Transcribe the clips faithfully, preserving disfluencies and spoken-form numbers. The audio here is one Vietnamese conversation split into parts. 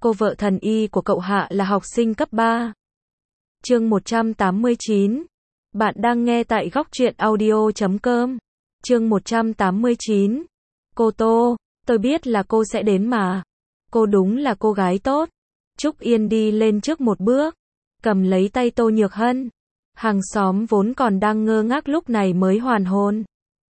cô vợ thần y của cậu Hạ là học sinh cấp ba. Chương một trăm tám mươi chín. Bạn đang nghe tại góc truyện audio chấm com. Chương một trăm tám mươi chín. Cô Tô, tôi biết là cô sẽ đến mà. Cô đúng là cô gái tốt. Trúc Yên đi lên trước một bước, cầm lấy tay Tô Nhược Hân. Hàng xóm vốn còn đang ngơ ngác lúc này mới hoàn hồn.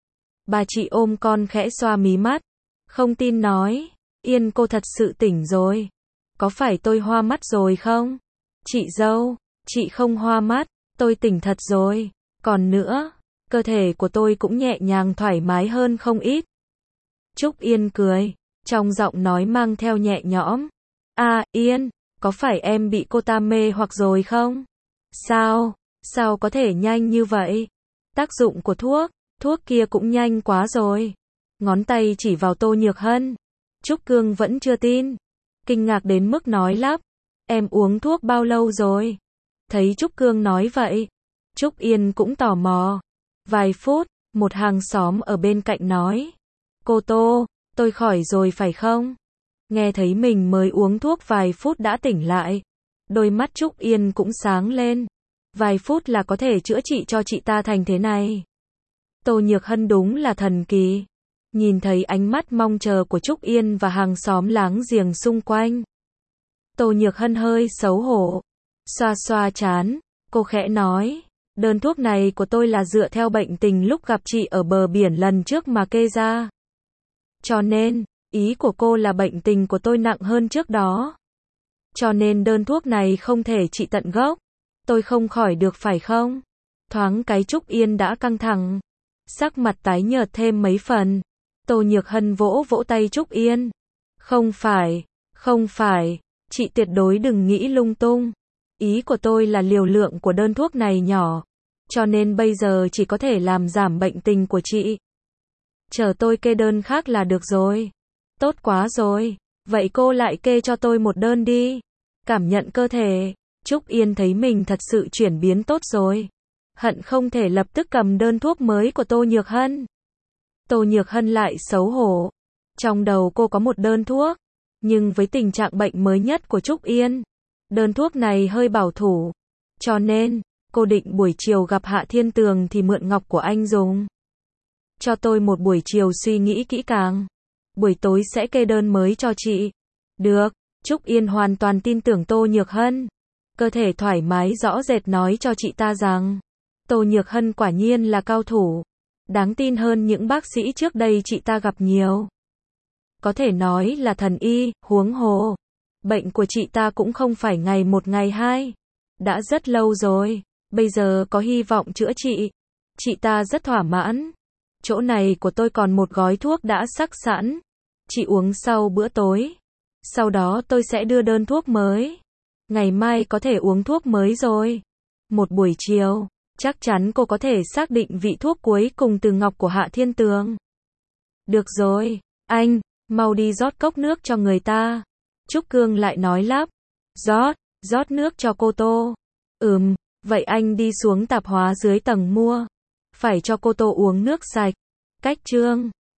Bà chị ôm con khẽ xoa mí mắt, không tin nói, Yên cô thật sự tỉnh rồi. Có phải tôi hoa mắt rồi không? Chị dâu, chị không hoa mắt, tôi tỉnh thật rồi. Còn nữa, cơ thể của tôi cũng nhẹ nhàng thoải mái hơn không ít. Trúc Yên cười, trong giọng nói mang theo nhẹ nhõm. À, Yên, có phải em bị cô ta mê hoặc rồi không? Sao, sao có thể nhanh như vậy? Tác dụng của thuốc, thuốc kia cũng nhanh quá rồi. Ngón tay chỉ vào Tô Nhược Hân. Trúc Cương vẫn chưa tin, kinh ngạc đến mức nói lắp. Em uống thuốc bao lâu rồi? Thấy Trúc Cương nói vậy, Trúc Yên cũng tò mò. Vài phút, một hàng xóm ở bên cạnh nói. Cô Tô, tôi khỏi rồi phải không? Nghe thấy mình mới uống thuốc vài phút đã tỉnh lại. Đôi mắt Trúc Yên cũng sáng lên. Vài phút là có thể chữa trị cho chị ta thành thế này. Tô Nhược Hân đúng là thần kỳ. Nhìn thấy ánh mắt mong chờ của Trúc Yên và hàng xóm láng giềng xung quanh, Tô Nhược Hân hơi xấu hổ. Xoa xoa trán, cô khẽ nói, đơn thuốc này của tôi là dựa theo bệnh tình lúc gặp chị ở bờ biển lần trước mà kê ra. Cho nên, ý của cô là bệnh tình của tôi nặng hơn trước đó. Cho nên đơn thuốc này không thể trị tận gốc. Tôi không khỏi được phải không? Thoáng cái Trúc Yên đã căng thẳng, sắc mặt tái nhợt thêm mấy phần. Tô Nhược Hân vỗ vỗ tay Trúc Yên. Không phải, không phải, chị tuyệt đối đừng nghĩ lung tung. Ý của tôi là liều lượng của đơn thuốc này nhỏ, cho nên bây giờ chỉ có thể làm giảm bệnh tình của chị. Chờ tôi kê đơn khác là được rồi. Tốt quá rồi, vậy cô lại kê cho tôi một đơn đi. Cảm nhận cơ thể, Trúc Yên thấy mình thật sự chuyển biến tốt rồi. Hận không thể lập tức cầm đơn thuốc mới của Tô Nhược Hân. Tô Nhược Hân lại xấu hổ. Trong đầu cô có một đơn thuốc, nhưng với tình trạng bệnh mới nhất của Trúc Yên, đơn thuốc này hơi bảo thủ. Cho nên, cô định buổi chiều gặp Hạ Thiên Tường thì mượn ngọc của anh dùng. Cho tôi một buổi chiều suy nghĩ kỹ càng. Buổi tối sẽ kê đơn mới cho chị. Được, Trúc Yên hoàn toàn tin tưởng Tô Nhược Hân. Cơ thể thoải mái rõ rệt nói cho chị ta rằng, Tô Nhược Hân quả nhiên là cao thủ. Đáng tin hơn những bác sĩ trước đây chị ta gặp nhiều. Có thể nói là thần y, huống hồ. Bệnh của chị ta cũng không phải ngày một ngày hai. Đã rất lâu rồi, bây giờ có hy vọng chữa trị. Chị ta rất thỏa mãn. Chỗ này của tôi còn một gói thuốc đã sắc sẵn. Chị uống sau bữa tối. Sau đó tôi sẽ đưa đơn thuốc mới. Ngày mai có thể uống thuốc mới rồi. Một buổi chiều, chắc chắn cô có thể xác định vị thuốc cuối cùng từ ngọc của Hạ Thiên Tường. Được rồi, anh, mau đi rót cốc nước cho người ta. Trúc Cương lại nói lắp. Rót, rót nước cho cô Tô. Ừm, vậy anh đi xuống tạp hóa dưới tầng mua. Phải cho cô Tô uống nước sạch. Cách chương.